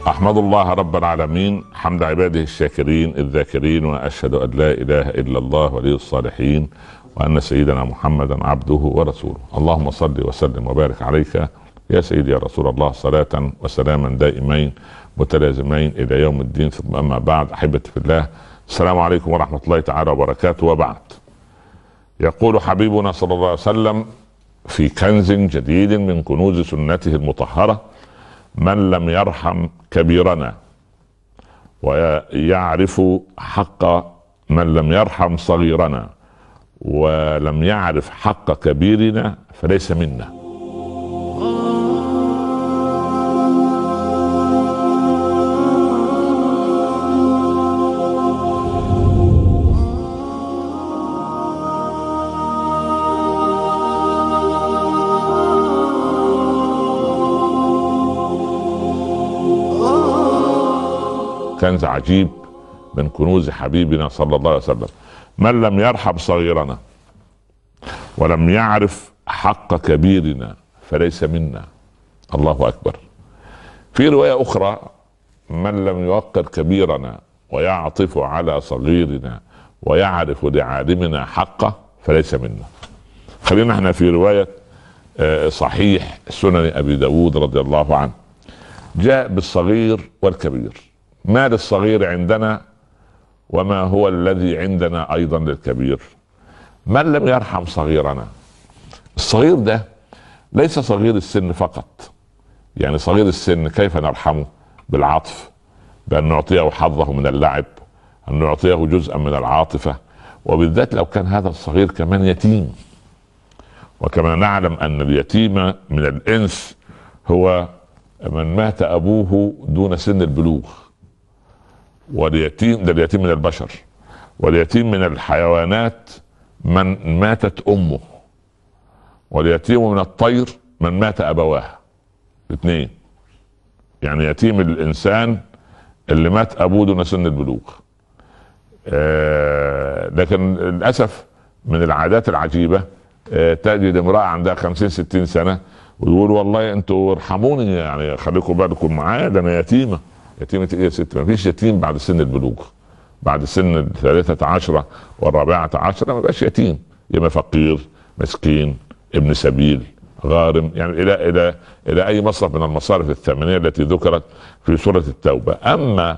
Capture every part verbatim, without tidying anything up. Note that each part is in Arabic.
أحمد الله رب العالمين حمد عباده الشاكرين الذاكرين، وأشهد أن لا إله إلا الله ولي الصالحين، وأن سيدنا محمدا عبده ورسوله. اللهم صل وسلم وبارك عليك يا سيدي يا رسول الله، صلاة وسلاما دائمين متلازمين إلى يوم الدين. ثم أما بعد، أحبتي في الله، السلام عليكم ورحمة الله تعالى وبركاته. وبعد، يقول حبيبنا صلى الله عليه وسلم في كنز جديد من كنوز سنته المطهرة: من لم يرحم كبيرنا ويعرف حق من لم يرحم صغيرنا ولم يعرف حق كبيرنا فليس منا. كنز عجيب من كنوز حبيبنا صلى الله عليه وسلم: من لم يرحم صغيرنا ولم يعرف حق كبيرنا فليس منا. الله أكبر. في رواية أخرى: من لم يوقر كبيرنا ويعطف على صغيرنا ويعرف لعالمنا حقه فليس منا. خلينا احنا في رواية صحيح سنن أبي داود رضي الله عنه، جاء بالصغير والكبير. ما للصغير عندنا وما هو الذي عندنا أيضا للكبير. من لم يرحم صغيرنا، الصغير ده ليس صغير السن فقط. يعني صغير السن كيف نرحمه؟ بالعطف، بأن نعطيه حظه من اللعب، أن نعطيه جزءا من العاطفة، وبالذات لو كان هذا الصغير كمان يتيم. وكما نعلم أن اليتيم من الإنس هو من مات أبوه دون سن البلوغ، واليتيم ده اليتيم من البشر، واليتيم من الحيوانات من ماتت أمه، واليتيم من الطير من مات أبواه. الاثنين. يعني يتيم الإنسان اللي مات أبوه دون سن البلوغ. آه لكن للأسف من العادات العجيبة، آه تجد امرأة عندها خمسين ستين سنة ويقول والله انتوا ارحموني، يعني خليكم بالكم معايا، ده انا يتيمة. يتيمة ايه يا ست؟ ما فيش يتيم بعد سن البلوغ. بعد سن الثالثة عشرة والرابعة عشرة ما بقاش يتيم، يا فقير، مسكين، ابن سبيل، غارم، يعني الى الى الى اي مصرف من المصارف الثمانية التي ذكرت في سورة التوبة. اما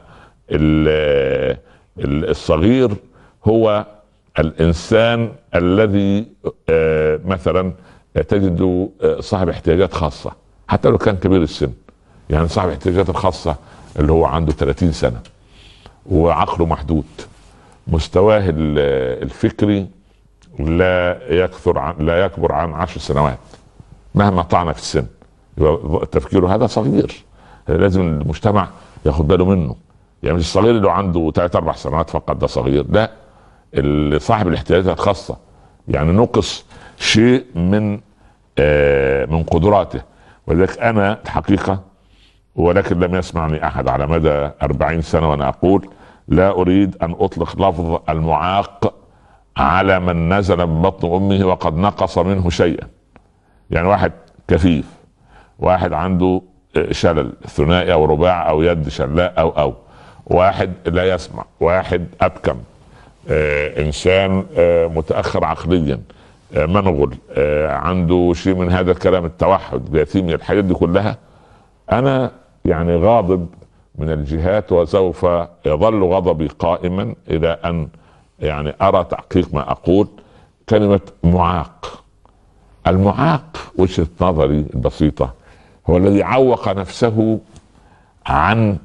الصغير هو الانسان الذي مثلا تجد صاحب احتياجات خاصة حتى لو كان كبير السن. يعني صاحب الاحتياجات الخاصة اللي هو عنده ثلاثين سنة وعقله محدود، مستواه الفكري لا يكثر عن لا يكبر عن عشر سنوات مهما طعن في السن، تفكيره هذا صغير، لازم المجتمع ياخد باله منه. يعني مش الصغير اللي عنده ثلاث اربع سنوات فقط ده صغير، لا، اللي صاحب الاحتياجات الخاصة يعني نقص شيء من آه من قدراته. ولذلك انا الحقيقة، ولكن لم يسمعني احد على مدى اربعين سنة وانا اقول لا اريد ان اطلق لفظ المعاق على من نزل من بطن امه وقد نقص منه شيئا. يعني واحد كفيف، واحد عنده شلل ثنائي او رباع او يد شلاء او او واحد لا يسمع، واحد ابكم، آه انسان آه متاخر عقليا، آه منغل، آه عنده شيء من هذا الكلام، التوحد، يتيم، الحاجات دي كلها. انا يعني غاضب من الجهات، وسوف يظل غضبي قائما الى ان يعني ارى تحقيق ما اقول. كلمة معاق، المعاق وجهة نظري البسيطة هو الذي عوق نفسه عن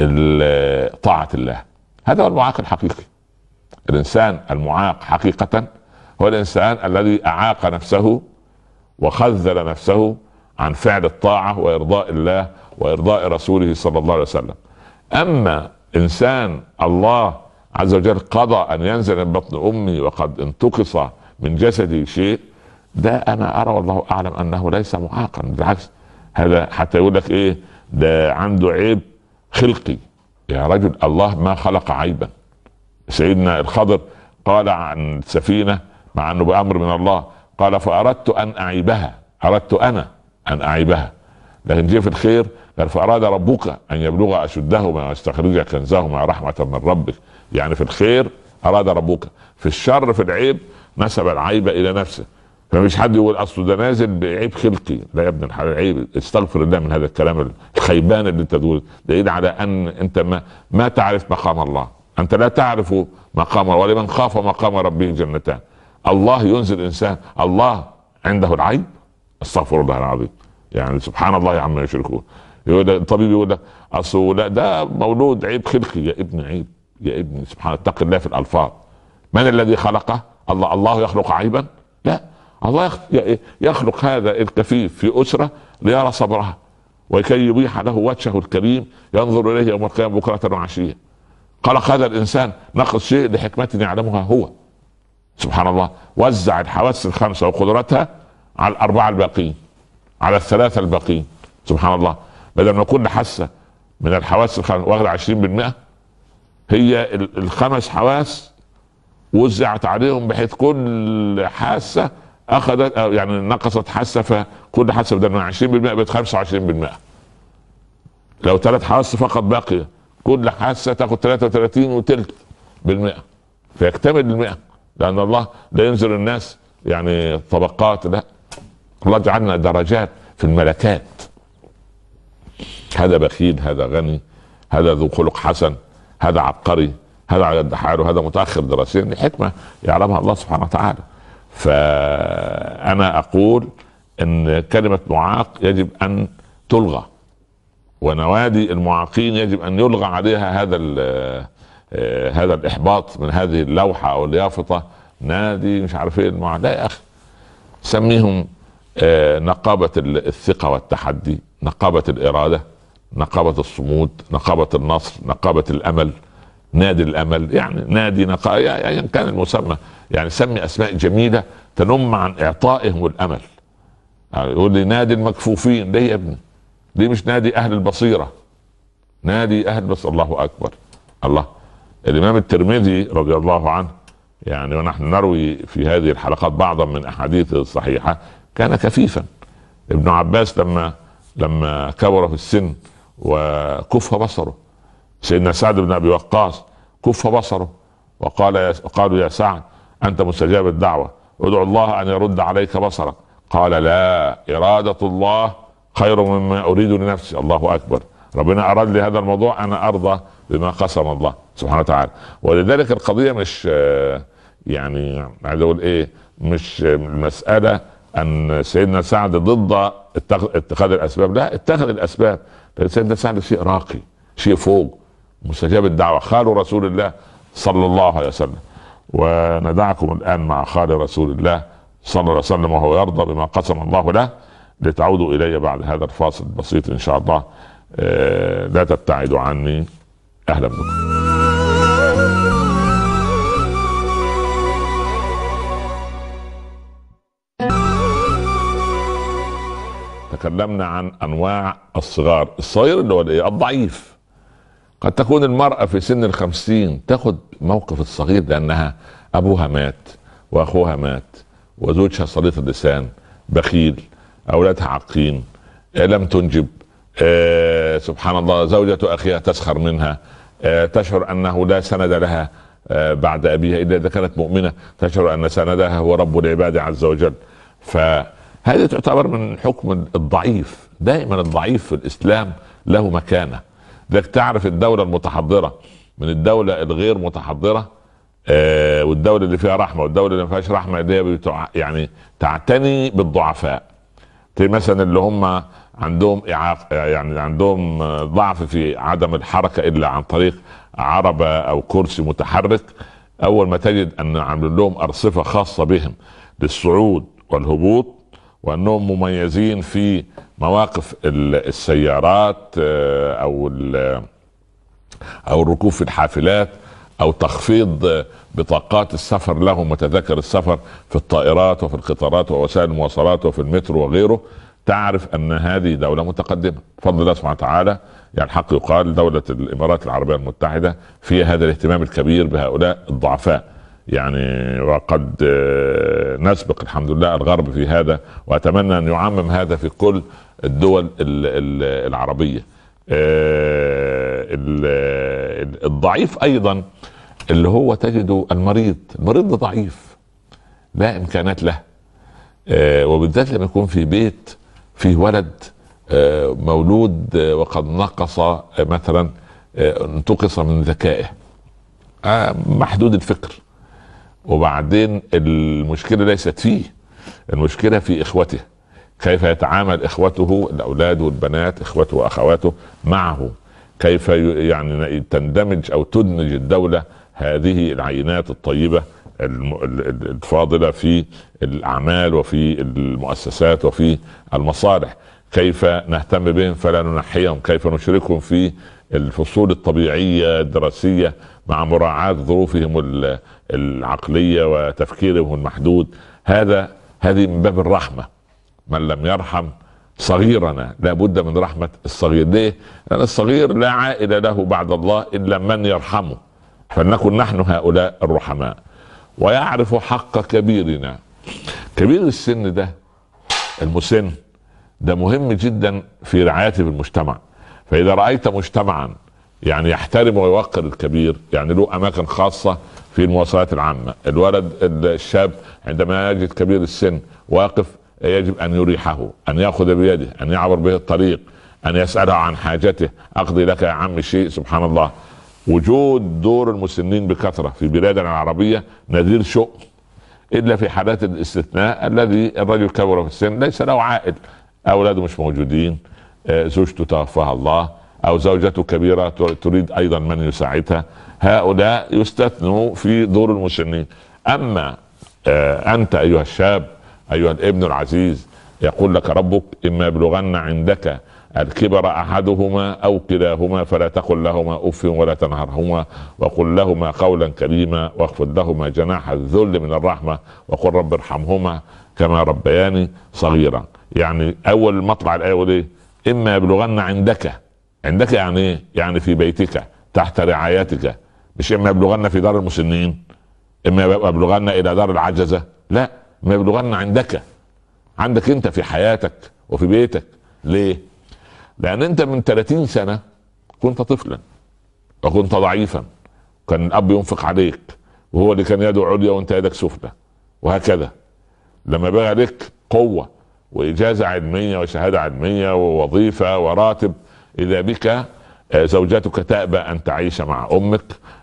طاعة الله. هذا هو المعاق الحقيقي. الانسان المعاق حقيقة هو الانسان الذي اعاق نفسه وخذل نفسه عن فعل الطاعة وارضاء الله وارضاء رسوله صلى الله عليه وسلم. اما انسان الله عز وجل قضى ان ينزل من بطن امي وقد انتقص من جسدي شيء، ده انا ارى والله اعلم انه ليس معاقا، بالعكس، هذا حتى يقول لك ايه ده عنده عيب خلقي. يا رجل، الله ما خلق عيبا. سيدنا الخضر قال عن سفينة مع انه بامر من الله، قال فاردت ان اعيبها، اردت انا ان اعيبها، لكن جه في الخير قال فأراد ربك أن يبلغ أشدهما ويستخرج كنزهما رحمة من ربك. يعني في الخير أراد ربك، في الشر في العيب نسب العيب إلى نفسه. فمش حد يقول أصله ده نازل بعيب خلقي، لا يا ابن الحلال، عيب. استغفر الله من هذا الكلام الخيبان اللي انت تقول. دليل على أن أنت ما, ما تعرف مقام الله، أنت لا تعرف مقام، ولمن خاف مقام ربه جنتان. الله ينزل إنسان، الله عنده العيب؟ استغفر الله العظيم، يعني سبحان الله عما يشركون. يقول الطبيب يقول لك اصل لا ده مولود عيب خلقي. يا ابن عيب، يا ابن سبحان الله، اتق الله في الالفاظ. من الذي خلقه؟ الله. الله يخلق عيبا؟ لا، الله يخلق هذا الكفيف في اسره ليرى صبرها وكي يبيح له وجهه الكريم ينظر اليه يوم القيامه بكره وعشيه. خلق هذا الانسان نقص شيء لحكمه يعلمها هو سبحان الله. وزع الحواس الخمسه وقدرتها على الاربعه الباقين، على الثلاثه الباقين سبحان الله. بدل ما كل حاسه من الحواس الخمسه واخد عشرين بالمئة، هي الخمس حواس وزعت عليهم بحيث كل حاسه اخذت يعني نقصت حاسه، فكل حاسه بدل ما عشرين بالمئة بقت خمسة وعشرين بالمئة. لو ثلاث حواس فقط باقيه، كل حاسه تاخذ ثلاثة وثلاثين وثلث بالمئة، فيكتمل المئة. لان الله لا ينزل الناس يعني طبقات، لا، الله جعلنا درجات في الملكات. هذا بخيل، هذا غني، هذا ذو خلق حسن، هذا عبقري، هذا على قد حاله، هذا متاخر دراسيا، لحكمه يعلمها الله سبحانه وتعالى. فانا اقول ان كلمه معاق يجب ان تلغى، ونوادي المعاقين يجب ان يلغى عليها هذا هذا الاحباط من هذه اللوحه او اليافطه، نادي مش عارف ايه المعاق. لا يا اخي، سميهم نقابه الثقه والتحدي، نقابه الاراده، نقابه الصمود، نقابه النصر، نقابه الامل، نادي الامل، يعني نادي نقابه، يعني كان المسمى، يعني سمي اسماء جميله تنم عن اعطائهم الامل. يعني يقول لي نادي المكفوفين، ليه يا ابني؟ ليه مش نادي اهل البصيره؟ نادي اهل بس. الله اكبر. الله. الامام الترمذي رضي الله عنه، يعني ونحن نروي في هذه الحلقات بعضا من احاديثه الصحيحه، كان كفيفا. ابن عباس لما لما كبر في السن وكف بصره، سيدنا سعد بن ابي وقاص كف بصره وقال يا قالوا يا سعد انت مستجاب الدعوه، ادعو الله ان يرد عليك بصرك. قال لا، اراده الله خير مما اريد لنفسي. الله اكبر. ربنا اراد لي هذا الموضوع، انا ارضى بما قسم الله سبحانه وتعالى. ولذلك القضيه مش يعني عايز اقول ايه، مش المساله ان سيدنا سعد ضد اتخاذ الاسباب، لا، اتخذ الاسباب. سيدنا سعد شيء راقي، شيء فوق، مستجاب الدعوه، خال رسول الله صلى الله عليه وسلم. وندعكم الان مع خال رسول الله صلى الله عليه وسلم وهو يرضى بما قسم الله له، لتعودوا الي بعد هذا الفاصل البسيط ان شاء الله. آه لا تبتعدوا عني. اهلا بكم. تكلمنا عن انواع الصغار. الصغير اللي هو الايه؟ الضعيف. قد تكون المرأة في سن الخمسين تاخد موقف الصغير لانها ابوها مات واخوها مات وزوجها صليط اللسان، بخيل، اولادها عاقين، لم تنجب، آه سبحان الله، زوجة اخيها تسخر منها، آه تشعر انه لا سند لها آه بعد ابيها الا اذا كانت مؤمنة، تشعر ان سندها هو رب العباد عز وجل. فهذه تعتبر من حكم الضعيف. دائما الضعيف في الاسلام له مكانة. ذاك تعرف الدولة المتحضرة من الدولة الغير متحضرة، آه والدولة اللي فيها رحمة والدولة اللي ما فيهاش رحمة، اللي يعني تعتني بالضعفاء. مثلا اللي هم عندهم إعاق، يعني عندهم ضعف في عدم الحركة إلا عن طريق عربة أو كرسي متحرك، أول ما تجد أن عاملين لهم أرصفة خاصة بهم للصعود والهبوط، وأنهم مميزين في مواقف السيارات أو أو الركوب في الحافلات أو تخفيض بطاقات السفر لهم وتذاكر السفر في الطائرات وفي القطارات ووسائل المواصلات وفي المترو وغيره، تعرف ان هذه دولة متقدمة بفضل الله سبحانه وتعالى. يعني الحق يقال دولة الامارات العربية المتحدة فيها هذا الاهتمام الكبير بهؤلاء الضعفاء. يعني وقد نسبق الحمد لله الغرب في هذا، واتمنى ان يعمم هذا في كل الدول العربيه. الضعيف ايضا اللي هو تجده المريض، المريض ده ضعيف لا امكانات له، وبالذات لما يكون في بيت فيه ولد مولود وقد نقص مثلا، انتقص من ذكائه، محدود الفكر، وبعدين المشكلة ليست فيه، المشكلة في إخوته، كيف يتعامل إخوته الأولاد والبنات، إخوته وأخواته معه، كيف يعني تندمج أو تدمج الدولة هذه العينات الطيبة الفاضلة في الأعمال وفي المؤسسات وفي المصالح، كيف نهتم بهم فلا ننحيهم، كيف نشركهم في الفصول الطبيعية الدراسية مع مراعاة ظروفهم العقلية وتفكيرهم المحدود. هذا هذه من باب الرحمة، من لم يرحم صغيرنا لا بد من رحمة الصغير. ليه؟ لأن الصغير لا عائل له بعد الله إلا من يرحمه، فلنكن نحن هؤلاء الرحماء. ويعرف حق كبيرنا، كبير السن ده المسن ده مهم جدا في رعايته في المجتمع. فإذا رأيت مجتمعا يعني يحترم ويوقر الكبير، يعني له أماكن خاصة في المواصلات العامة، الولد الشاب عندما يجد كبير السن واقف يجب أن يريحه، أن يأخذ بيده، أن يعبر به الطريق، أن يسأله عن حاجته، أقضي لك يا عم شيء. سبحان الله، وجود دور المسنين بكثرة في بلادنا العربية نذير شؤم، إلا في حالات الاستثناء الذي الرجل كبر في السن ليس له عائل، أولاده مش موجودين، زوجته توفاها الله، أو زوجته كبيرة تريد أيضا من يساعدها، هؤلاء يستثنوا في دور المسنين. أما أنت أيها الشاب أيها الابن العزيز، يقول لك ربك إما يبلغن عندك الكبر أحدهما أو كلاهما فلا تقل لهما أف ولا تنهرهما وقل لهما قولا كريما واخفض لهما جناح الذل من الرحمة وقل رب ارحمهما كما ربياني صغيرا. يعني أول مطلع الآية ليه؟ إما يبلغن عندك، عندك يعني إيه؟ يعني في بيتك تحت رعايتك، مش إما يبلغن في دار المسنين، إما يبلغن إلى دار العجزة، لا، إما يبلغن عندك، عندك أنت في حياتك وفي بيتك. ليه؟ لأن أنت من ثلاثين سنة كنت طفلا وكنت ضعيفا، كان الأب ينفق عليك وهو اللي كان يده عليا وأنت يدك سفلى، وهكذا. لما بقى لك قوة وإجازة علمية وشهادة علمية ووظيفة وراتب، إذا بك زوجتك تأبى أن تعيش مع أمك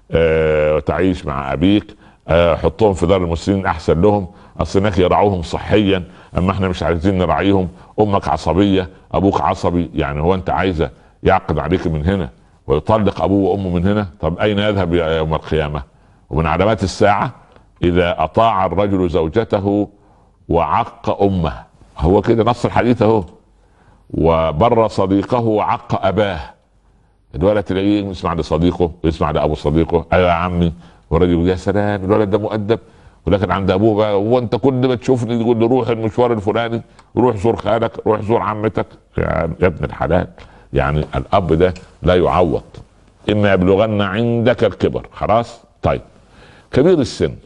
وتعيش مع أبيك، حطهم في دار المسنين أحسن لهم، أصل هناك يرعوهم صحيا، أما إحنا مش عايزين نراعيهم، أمك عصبية أبوك عصبي، يعني هو أنت عايزة يعقد عليك من هنا ويطلق أبوه وأمه من هنا؟ طب أين يذهب يوم القيامة؟ ومن علامات الساعة إذا أطاع الرجل زوجته وعق أمه، هو كده نص الحديث اهو، وبر صديقه وعق أباه. الولد تلاقيه يسمع لصديقه ويسمع لأبو صديقه، أيوة يا عمي، والرجل يا سلام الولد ده مؤدب، ولكن عند أبوه بقى هو أنت كل ما تشوفني تقول لي روح المشوار الفلاني، روح زور خالك، روح زور عمتك، يا ابن الحلال. يعني الأب ده لا يعوض. إما يبلغن عندك الكبر، خلاص. طيب كبير السن،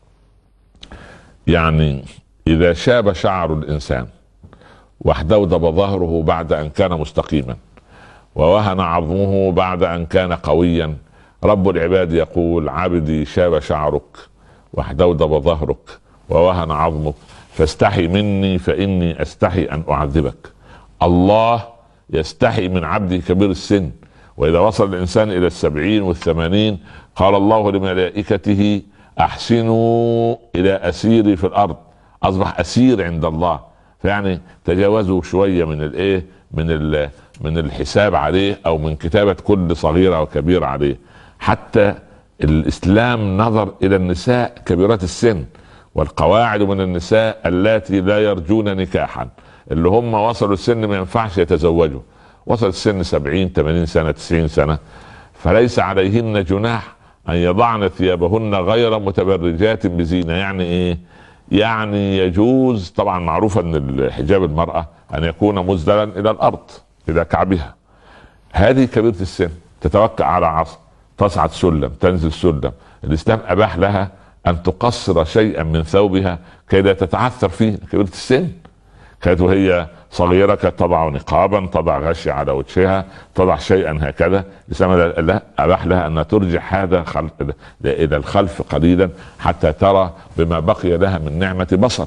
يعني إذا شاب شعر الإنسان واحدودب ظهره بعد أن كان مستقيما ووهن عظمه بعد أن كان قويا، رب العباد يقول عبدي شاب شعرك واحدودب ظهرك ووهن عظمك فاستحي مني فإني أستحي أن أعذبك. الله يستحي من عبده كبير السن. وإذا وصل الإنسان إلى السبعين والثمانين قال الله لملائكته أحسنوا إلى أسيري في الأرض، أصبح أسير عند الله. فيعني تجاوزوا شوية من الإيه من ال من الحساب عليه أو من كتابة كل صغيرة وكبيرة عليه. حتى الإسلام نظر إلى النساء كبيرات السن، والقواعد من النساء اللاتي لا يرجون نكاحا، اللي هم وصلوا السن ما ينفعش يتزوجوا، وصل السن سبعين ثمانين سنة تسعين سنة، فليس عليهن جناح أن يضعن ثيابهن غير متبرجات بزينة. يعني إيه؟ يعني يجوز، طبعا معروف أن حجاب المرأة أن يكون مزدلا إلى الأرض إلى كعبها. هذه كبيرة السن تتوكأ على عصا، تصعد سلم، تنزل سلم، الإسلام أباح لها ان تقصر شيئا من ثوبها كي لا تتعثر فيه. كبيرة السن كانت وهي صغيرة كانت تضع نقابا، تضع غشي على وجهها، تضع شيئا هكذا. لا، أباح لها أن ترجع هذا خلف إلى الخلف قليلا حتى ترى بما بقي لها من نعمة بصر.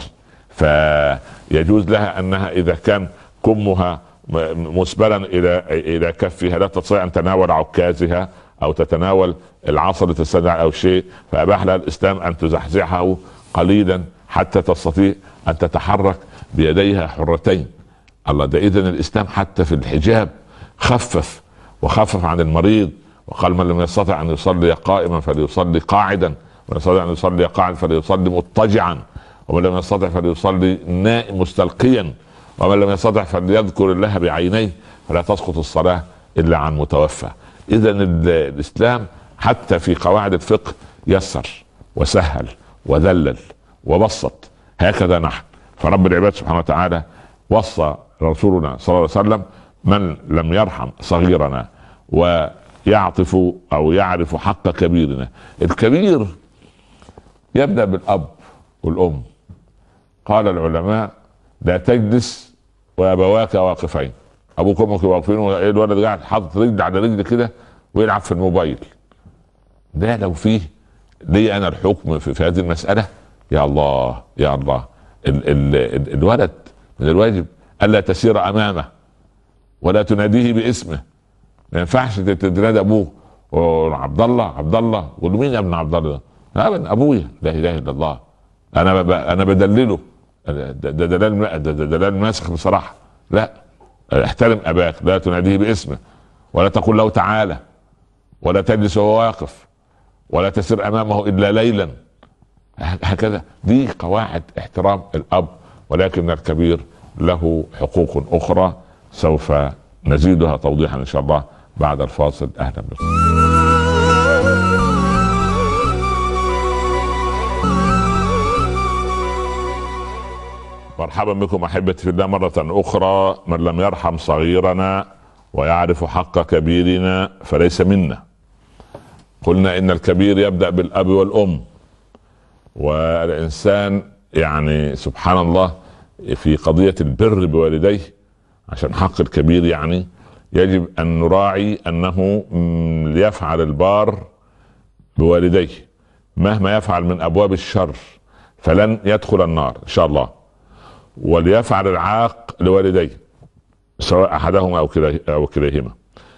فيجوز لها أنها إذا كان كمها مسبلا إلى إلى كفها لا تستطيع أن تناول عكازها أو تتناول العصا لتستدعي أو شيء، فأباح لها الإسلام أن تزحزحه قليلا حتى تستطيع أن تتحرك بيديها حرتين. الله، ده إذن الإسلام حتى في الحجاب خفف وخفف عن المريض، وقال من لم يستطع أن يصلي قائما فليصلي قاعدا، ومن يستطع أن يصلي قاعدا فليصلي مضطجعا، ومن لم يستطع فليصلي نائم مستلقيا، ومن لم يستطع فليذكر الله بعينيه، فلا تسقط الصلاة إلا عن متوفى. إذن الإسلام حتى في قواعد الفقه يسر وسهل وذلل وبسط. هكذا نحن، فرب العباد سبحانه وتعالى وصى رسولنا صلى الله عليه وسلم من لم يرحم صغيرنا ويعطف او يعرف حق كبيرنا. الكبير يبدأ بالاب والام. قال العلماء لا تجلس وابواك واقفين. ابوك وامك واقفين والولد قاعد حاطط رجل على رجل كده ويلعب في الموبايل. ده لو فيه لي انا الحكم في, في هذه المسألة، يا الله يا الله. ال ال ال الولد من الواجب الا تسير امامه ولا تناديه باسمه. ما ينفعش تنادي ابوه عبد الله عبد الله، قول له مين يا ابن عبد الله؟ ابدا ابويا. لا اله الا الله. انا ب... انا بدلله. ده دلال ده دلال ماسخ بصراحه. لا، احترم اباك، لا تناديه باسمه، ولا تقول له تعالى، ولا تجلس وهو واقف، ولا تسير امامه الا ليلا. هكذا دي قواعد احترام الاب. ولكن الكبير له حقوق اخرى سوف نزيدها توضيحا ان شاء الله بعد الفاصل. اهلا بكم. مرحبا بكم احبتي في الله مرة اخرى. من لم يرحم صغيرنا ويعرف حق كبيرنا فليس منا. قلنا ان الكبير يبدأ بالاب والام، والإنسان يعني سبحان الله في قضية البر بوالديه عشان حق الكبير يعني يجب أن نراعي أنه ليفعل البار بوالديه مهما يفعل من أبواب الشر فلن يدخل النار إن شاء الله، وليفعل العاق لوالديه سواء أحدهما أو كليهما.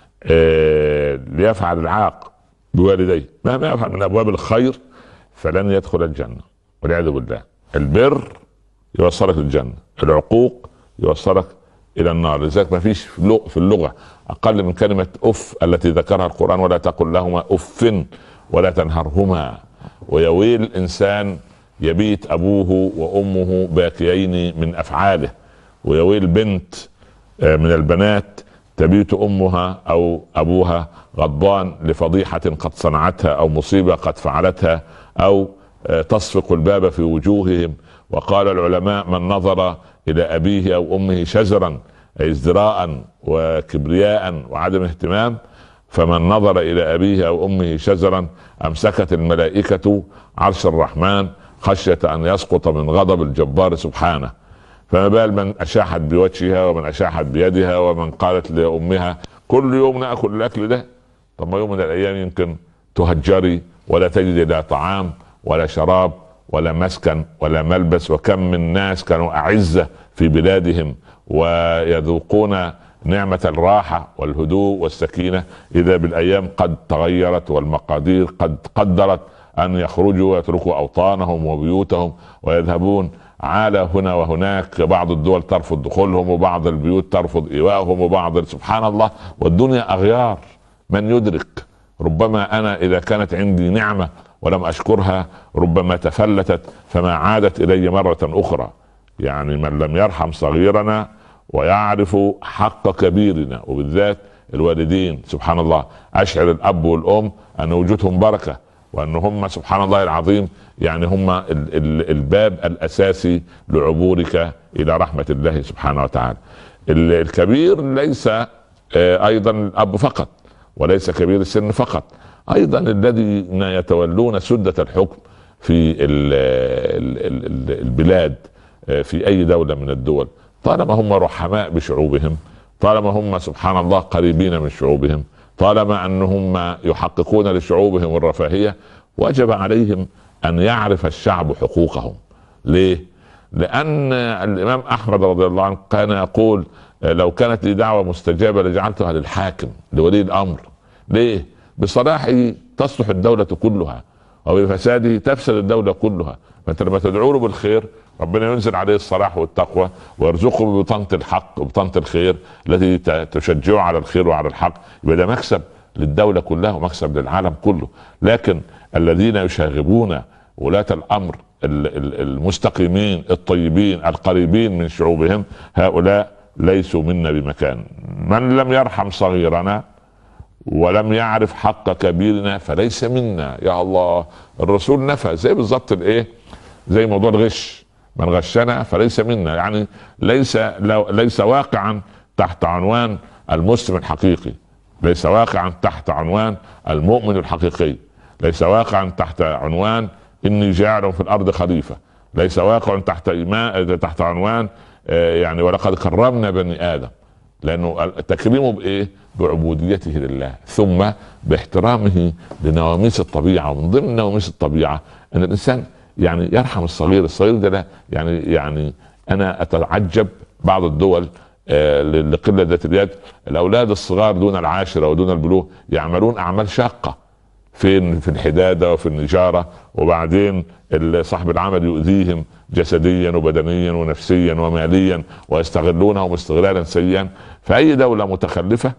آه ليفعل العاق بوالديه مهما يفعل من أبواب الخير فلن يدخل الجنة والعياذ بالله. البر يوصلك للجنة، العقوق يوصلك إلى النار. لذلك ما فيش في اللغة أقل من كلمة أف التي ذكرها القرآن: ولا تقل لهما أف ولا تنهرهما. ويويل الإنسان يبيت أبوه وأمه باكيين من أفعاله، ويويل بنت من البنات تبيت أمها أو أبوها غضبان لفضيحة قد صنعتها أو مصيبة قد فعلتها أو تصفق الباب في وجوههم. وقال العلماء: من نظر إلى أبيه أو أمه شزرا أي ازدراء وكبرياء وعدم اهتمام، فمن نظر إلى أبيه أو أمه شزرا أمسكت الملائكة عرش الرحمن خشية أن يسقط من غضب الجبار سبحانه. فما بال من أشاحت بوجهها ومن أشاحت بيدها ومن قالت لأمها كل يوم نأكل الأكل ده. طب ما يوم من الأيام يمكن تهجري ولا تجد لا طعام ولا شراب ولا مسكن ولا ملبس. وكم من ناس كانوا أعزة في بلادهم ويذوقون نعمة الراحة والهدوء والسكينة، إذا بالأيام قد تغيرت والمقادير قد قدرت أن يخرجوا ويتركوا أوطانهم وبيوتهم ويذهبون عالة هنا وهناك. بعض الدول ترفض دخولهم وبعض البيوت ترفض إيواءهم وبعض سبحان الله. والدنيا أغيار، من يدرك؟ ربما أنا إذا كانت عندي نعمة ولم أشكرها ربما تفلتت فما عادت إلي مرة أخرى. يعني من لم يرحم صغيرنا ويعرف حق كبيرنا، وبالذات الوالدين سبحان الله، أشعر الأب والأم أن وجودهم بركة، وأن هم سبحان الله العظيم يعني هم الباب الأساسي لعبورك إلى رحمة الله سبحانه وتعالى. الكبير ليس أيضا الأب فقط، وليس كبير السن فقط، أيضا الذين يتولون سدة الحكم في البلاد في اي دولة من الدول، طالما هم رحماء بشعوبهم، طالما هم سبحان الله قريبين من شعوبهم، طالما انهم يحققون لشعوبهم الرفاهية، وجب عليهم ان يعرف الشعب حقوقهم. ليه؟ لان الامام احمد رضي الله عنه كان يقول لو كانت لي دعوة مستجابة لجعلتها للحاكم لولي الامر. ليه؟ بصلاحه تصلح الدولة كلها، وبفساده تفسد الدولة كلها. فانت لما تدعو له بالخير ربنا ينزل عليه الصلاح والتقوى، ويرزقه ببطانة الحق وبطانة الخير التي تشجعه على الخير وعلى الحق. يبقى ده مكسب للدولة كلها ومكسب للعالم كله. لكن الذين يشاغبون ولاة الامر المستقيمين الطيبين القريبين من شعوبهم، هؤلاء ليسوا منا بمكان. من لم يرحم صغيرنا ولم يعرف حق كبيرنا فليس منا. يا الله، الرسول نفى زي بالظبط الايه، زي موضوع الغش، من غشنا فليس منا. يعني ليس ليس واقعا تحت عنوان المسلم الحقيقي، ليس واقعا تحت عنوان المؤمن الحقيقي، ليس واقعا تحت عنوان اني جاعل في الارض خليفة، ليس واقعا تحت إيمان تحت عنوان يعني ولقد كرمنا بني ادم. لانه تكريمه بايه؟ بعبوديته لله، ثم باحترامه لنواميس الطبيعه. ومن ضمن نواميس الطبيعه ان الانسان يعني يرحم الصغير. الصغير ده لا يعني يعني انا اتعجب بعض الدول آه لقله ذات اليد، الاولاد الصغار دون العاشره ودون البلوغ يعملون اعمال شاقه فين في الحداده وفي النجاره، وبعدين صاحب العمل يؤذيهم جسديا وبدنيا ونفسيا وماليا ويستغلونهم استغلالا سيئا. فأي دولة متخلفة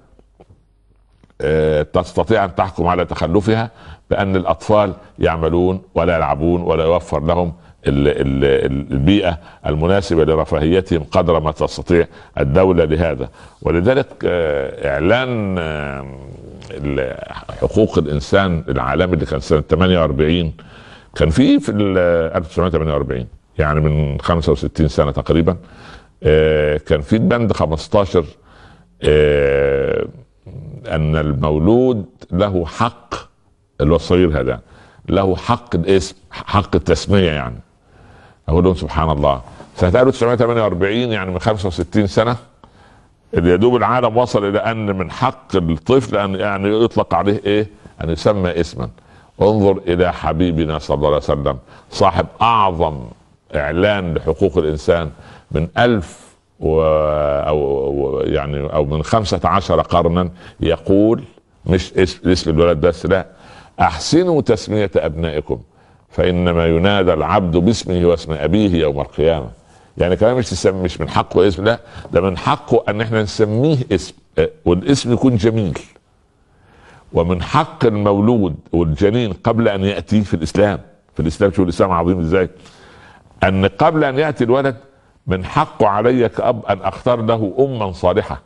تستطيع أن تحكم على تخلفها بأن الأطفال يعملون ولا يلعبون ولا يوفر لهم البيئة المناسبة لرفاهيتهم قدر ما تستطيع الدولة لهذا. ولذلك إعلان حقوق الإنسان العالمي اللي كان سنة ثمانية وأربعين، كان فيه في ألف وتسعمائة وثمانية وأربعين يعني من خمسة وستين سنة تقريبا، كان في بند خمسة عشر ان المولود له حق، اللي هو الصغير هذا له حق الاسم، حق التسمية. يعني اقول لهم سبحان الله، سنة ألف وتسعمائة وثمانية وأربعين يعني من خمسة وستين سنة اللي يدوب العالم وصل الى ان من حق الطفل ان يعني يطلق عليه ايه؟ ان يسمى اسما. انظر الى حبيبنا صلى الله عليه وسلم صاحب اعظم اعلان لحقوق الانسان من الف و... او يعني او من خمسة عشر قرنا، يقول مش اسم, اسم الولد بس، لا، احسنوا تسمية ابنائكم فانما ينادى العبد باسمه واسم ابيه يوم القيامة. يعني كمان مش تسمي، مش من حقه اسم، لا، ده من حقه ان احنا نسميه اسم، والاسم يكون جميل. ومن حق المولود والجنين قبل ان يأتي في الاسلام، في الاسلام شو الاسلام عظيم ازاي، ان قبل ان يأتي الولد من حقه علي كأب ان اختار له اما صالحة.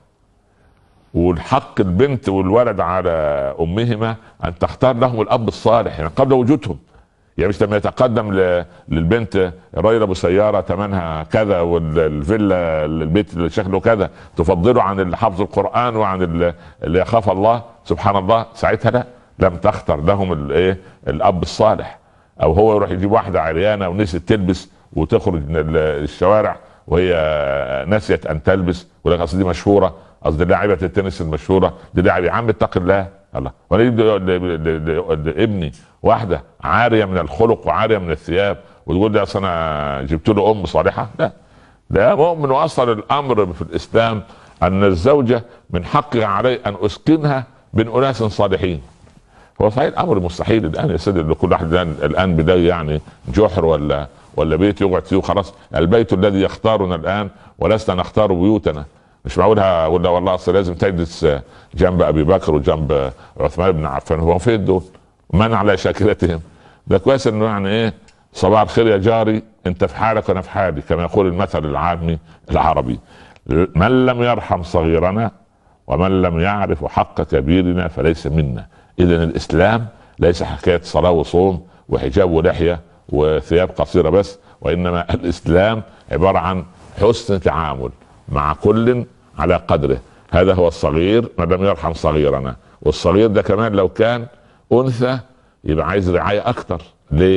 والحق البنت والولد على امهما ان تختار لهم الاب الصالح يعني قبل وجودهم. يعني مش لما يتقدم للبنت الراجل ابو سياره ثمنها كذا والفيلا البيت اللي شكله كذا تفضله عن اللي حافظ القران وعن اللي يخاف الله سبحان الله، ساعتها لا، لم تختر لهم الايه الاب الصالح. او هو يروح يجيب واحده عريانه ونسيت تلبس وتخرج من الشوارع وهي نسيت ان تلبس، ولكن اصل دي مشهوره، قصدي لاعبه التنس المشهوره دي لاعب. يا عم اتق الله، الله وانا ابني واحده عاريه من الخلق وعاريه من الثياب وتقول لي اصل انا جبت له ام صالحه؟ لا، ده مؤمن. واصل الامر في الاسلام ان الزوجه من حقها علي ان اسكنها بين اناس صالحين. هو صحيح الامر مستحيل الان يا سيدي لكل واحد الان الان بدايه يعني جحر ولا ولا بيت يقعد فيه وخلاص. البيت الذي يختارنا الان ولسنا نختار بيوتنا. مش معقولها ولا والله اصل لازم تجلس جنب ابي بكر وجنب عثمان بن عفان. هو فين دول؟ من على شاكلتهم؟ ده كويس انه يعني ايه، صباح الخير يا جاري، انت في حالك وانا في حالي، كما يقول المثل العامي العربي. من لم يرحم صغيرنا ومن لم يعرف حق كبيرنا فليس منا. اذا الاسلام ليس حكايه صلاه وصوم وحجاب ولحيه وثياب قصيره بس، وانما الاسلام عباره عن حسن تعامل مع كل على قدره. هذا هو الصغير من لم يرحم صغيرنا. والصغير ده كمان لو كان انثى يبقى عايز رعايه اكتر. ليه؟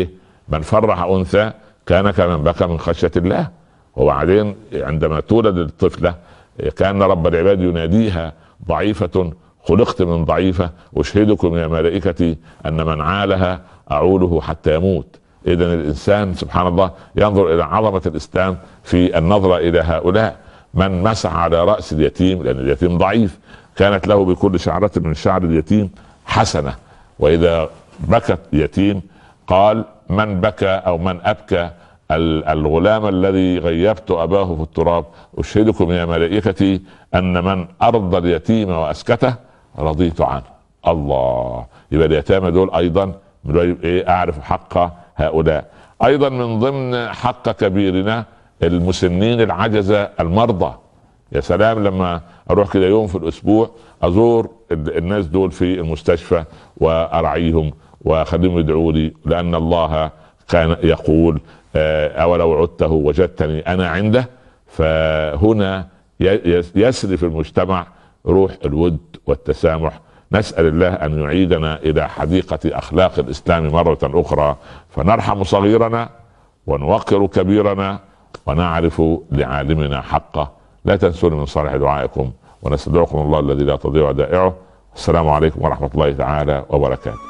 من فرح انثى كان كمن بكى من خشيه الله. وبعدين عندما تولد الطفله كان رب العباد يناديها ضعيفه خلقت من ضعيفه اشهدكم يا ملائكتي ان من عالها اعوله حتى يموت. اذا الانسان سبحان الله ينظر الى عظمه الاسلام في النظره الى هؤلاء. من مسح على راس اليتيم لان اليتيم ضعيف كانت له بكل شعره من شعر اليتيم حسنه. واذا بكت يتيم قال من بكى او من ابكى الغلام الذي غيبت اباه في التراب اشهدكم يا ملائكتي ان من ارضى اليتيم واسكته رضيت عنه. الله، يبقى اليتامى دول ايضا ايه اعرف حق هؤلاء. ايضا من ضمن حق كبيرنا المسنين العجزة المرضى. يا سلام لما اروح كده يوم في الاسبوع ازور الناس دول في المستشفى وارعيهم واخليهم يدعوا لي، لان الله كان يقول اولو عدته وجدتني انا عنده. فهنا يسري في المجتمع روح الود والتسامح. نسأل الله أن يعيدنا إلى حديقة أخلاق الإسلام مرة أخرى، فنرحم صغيرنا ونوقر كبيرنا ونعرف لعالمنا حقه. لا تنسون من صالح دعائكم، ونستودعكم الله الذي لا تضيع ودائعه. السلام عليكم ورحمة الله تعالى وبركاته.